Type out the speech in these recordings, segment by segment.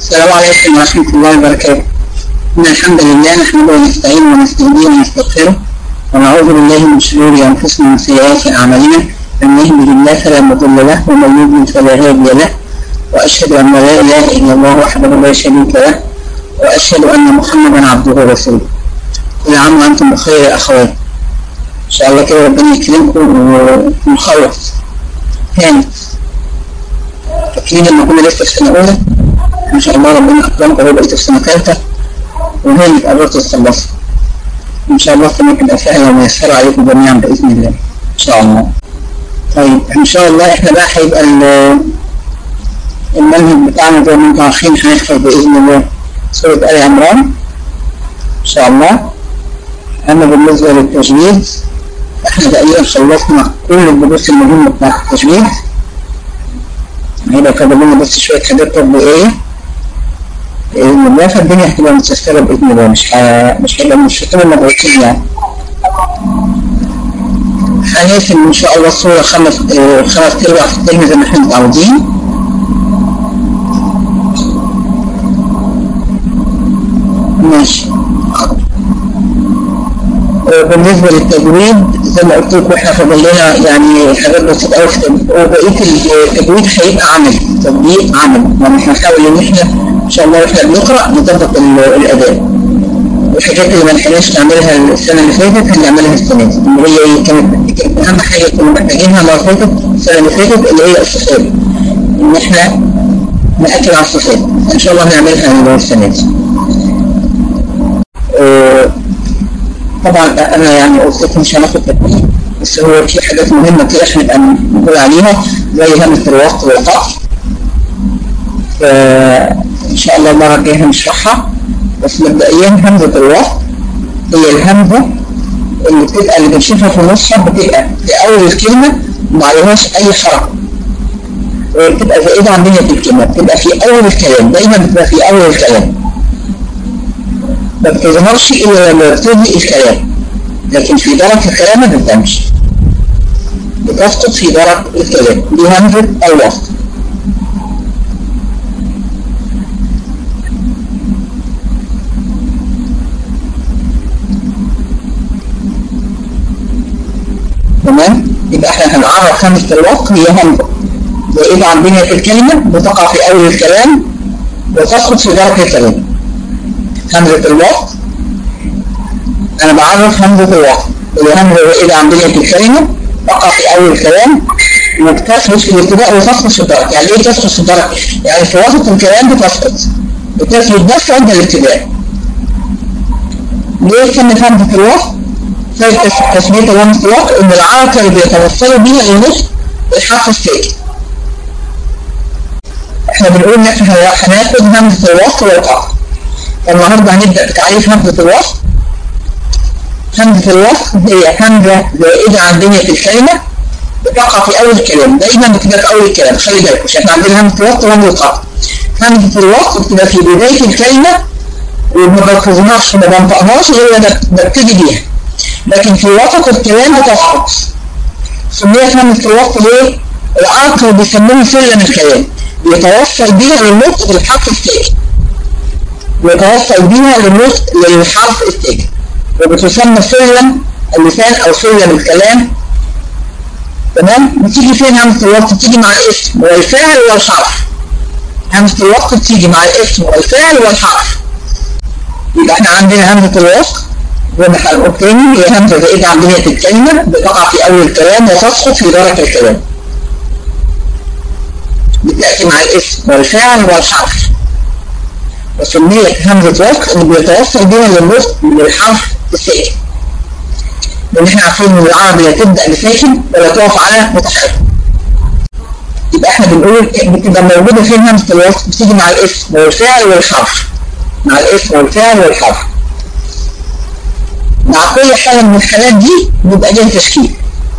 السلام عليكم ورحمة الله وبركاته. إن الحمد لله نحمده ونستعينه ونستهديه ونستغفره ونعوذ بالله من شرور أنفسنا ومن سيئات أعمالنا، من يهده الله فلا مضل له ومن يضلل فلا هادي له، وأشهد أن لا إله إلا الله وحده لا شريك له، وأشهد أن محمدا عبده ورسوله. كل عام وأنتم بخير يا أخوات. إن شاء الله كده ربنا يكرمكم ونخلص تاني. فاكرين لما كنا لسه في سنة أولى؟ إن شاء الله ربنا أكرمكم وبقيتوا في سنة ثالثة وهي قررتوا تخلصوا. إن شاء الله السنة تبقى سهلة وميسرة عليكم جميعا بإذن الله. إن شاء الله. طيب إن شاء الله إحنا بقى هيبقى المنهج بتاعنا زي ما أنتم عارفين هنحفظ بإذن الله سورة آل عمران إن شاء الله. أما بالنسبة للتجويد إحنا تقريبا خلصنا كل الدروس المهمة بتاعت التجويد. هيبقى فاضل لنا بس شوية حاجات تطبيقية بإذن الله، فالدنيا هتبقى متسكرة بإذن الله، مش هيبقى مشكلة مضغوطين يعني. هنقسم إن شاء الله الصورة خمس أرباع في الترم زي ما احنا متعودين. ماشي. بالنسبة للتجويد زي ما قلت لكم احنا فاضل لنا يعني حاجات بسيطة أوي في التجويد، وبقية التجويد هيبقى عملي، تطبيق عملي، يعني احنا هنحاول إن احنا إن شاء الله واحنا بنقرأ نطبق الأداء. الحاجات اللي ما لحقناش نعملها السنة اللي فاتت هنعملها السنة دي، اللي هي كانت أهم حاجة كنا محتاجينها المرة اللي فاتت السنة اللي فاتت اللي هي الصفات، إن احنا نأكد على الصفات، إن شاء الله هنعملها السنة دي. طبعا انا يعني قلت لكم مش هناخد تطبيق، بس هو في حاجات مهمه كده احنا نبقى نقول عليها زي همزه الوصل والقطع. فان شاء الله المره الجايه هنشرحها، بس مبدئيا همزه الوصل هي الهمزه اللي بنشوفها في المصحف، بتبقى في اول الكلمه وما عليهاش اي حركه، وبتبقى زائده عن بنيه الكلمه، بتبقى في اول الكلام، دايما بتبقى في اول الكلام، ما بتظهرش إلا لما يبتدي الكلام، لكن في درجة الكلام ما بتبانش، بتسقط في درجة الكلام، دي همزة الوصل. تمام؟ يبقى احنا هنعرف همزة الوصل هي همزة زائدة عن بنية الكلمة، بتقع في أول الكلام وتسقط في درجة الكلام. همزة الوصل أنا بعرف همزة الوصل اللي همزة زائدة عن بنية الكلمة، تقع في أول الكلام وبتثبت في الابتداء وتسقط في الدرجة. يعني إيه تسقط في الدرجة؟ يعني في وسط الكلام بتثبت بس عند الابتداء. ليه كلمة همزة الوصل؟ تثبيت همزة الوصل إن العرب كانوا بيتوصلوا بيها لنص الحرف الساكن. إحنا بنقول إن إحنا هناخد همزة الوصل والقطع. النهارده هنبدأ بتعريف همزة الوصل. همزة الوصل هي همزة زائدة عن بنية الكلمة، بتقع في أول الكلام، دايما بتبقى في أول الكلام، خلي بالكم عشان احنا عندنا همزة الوصل وهمزة القطع. همزة الوصل بتبقى في بداية الكلمة وما بنفذناش ما بنطقناش غير ببتدي بيها، لكن في وسط الكلام بتسقط. سميت همزة الوصل ليه؟ العرب كانوا بيسموه سلم الكلام، بيتوصل بيها للنطق بالحرف الساكن. يتوصل بيها للحرف الساكن، وبتسمى سلم اللسان او سلم الكلام. تمام؟ بتيجي فين همزة الوصل؟ بتيجي مع الاسم والفاعل والحرف. همزة الوصل بتيجي مع الاسم والفاعل والحرف. يبقى احنا عندنا همزة الوصل زي ما هنقول تاني هي همزة زائدة عن بنية الكلمة، بتقع في اول الكلام وتسقط في درجة الكلام. بتأتي مع الاسم والفاعل والحرف. وسميت همزة وصل اللي بيتوصل بيها للحرف الساكن، لأن احنا عارفين إن العربية تبدأ بساكن ولا تقف على متحرك. يبقى احنا بنقول بتبقى موجودة فين همزة الوصل؟ بتيجي مع الاسم والفاعل والحرف، مع الاسم والفاعل والحرف. مع كل حالة من الحالات دي بيبقى ليها تشكيل.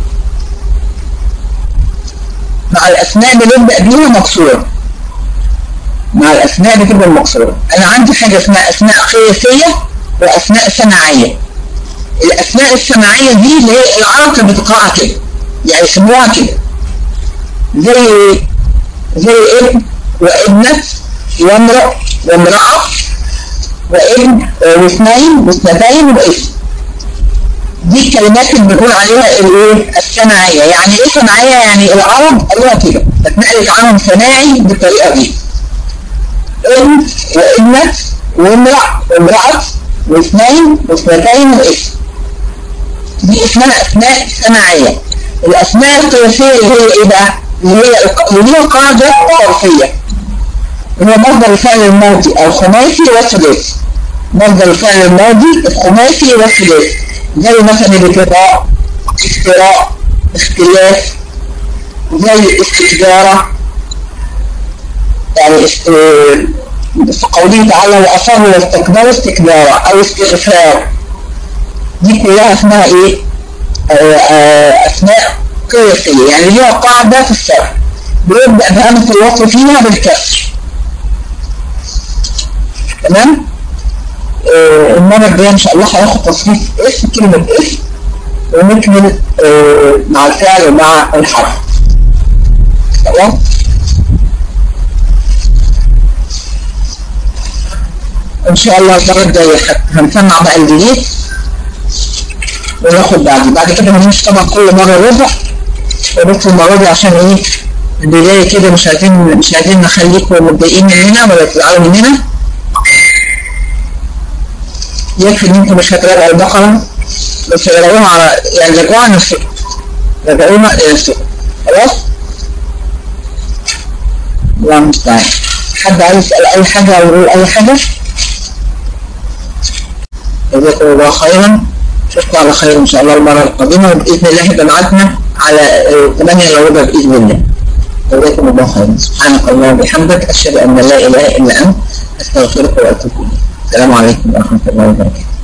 مع الأسماء بنبدأ بيها مكسورة، مع الأسماء بتبقى المقصورة. أنا عندي حاجة اسمها أسماء قياسية وأسماء سماعية. الأسماء السماعية دي اللي هي العرب كانت بتقرأها كده، يعني يسموها كده، زي ابن وابنة وامرأ وامرأة وابن واثنين واثنتين واسم. دي الكلمات اللي بنقول عليها الايه الثنائية. يعني ايه ثنائية؟ يعني العرب قالوها كده فتنقلت عنهم ثنائي بالطريقة دي. ابن وابنة وامرأة وامرأة واثنين واثنتين واسم. دي اسمها اسماء ثنائية. الاسماء الثلاثية اللي هي ايه بقى؟ اللي هي قاعدة صرفية، هو مصدر الفعل الماضي الخماسي والثلاثي. مصدر الفعل الماضي الخماسي والثلاثي زي مثلا الابتداء، اختراء، اختلاف، زي استجارة. يعني في قوله تعالى وأصروا واستكبروا استكبارا أو استغفار. دي كلها اسمها ايه؟ اسماء قياسية، يعني ليها قاعدة في الشرع بيبدأ بهمزة الوصل فيها بالكسر. تمام؟ المرة الجاية إن شاء الله هياخد تصريف اسم كلمة اسم ونكمل مع الفعل ومع الحرف. تمام؟ إن شاء الله المرة الجاية هنسمع بقى الجديد وناخد بعد كده هنمشي طبعا كل مرة ربع، ونكتب المرة دي عشان ايه البداية كده مش عايزين نخليكم متضايقين مننا ولا تزعلوا مننا. يكفي ان انتم مش هتراجعوا البقرة بس راجعوها على يعني رجعوها نفسكم، رجعوها لنفسكم. خلاص؟ الله المستعان. حد عايز يسأل أي حاجة أو يقول أي حاجة؟ جزاكم الله خيرا. نشوفكم على خير إن شاء الله المرة القادمة، وبإذن الله هيبقى ميعادنا على 8:15 بإذن الله. جزاكم الله خيرا. سبحانك اللهم وبحمدك أشهد أن لا إله إلا أنت أستغفرك وأتوب إليك. السلام عليكم ورحمة الله وبركاته.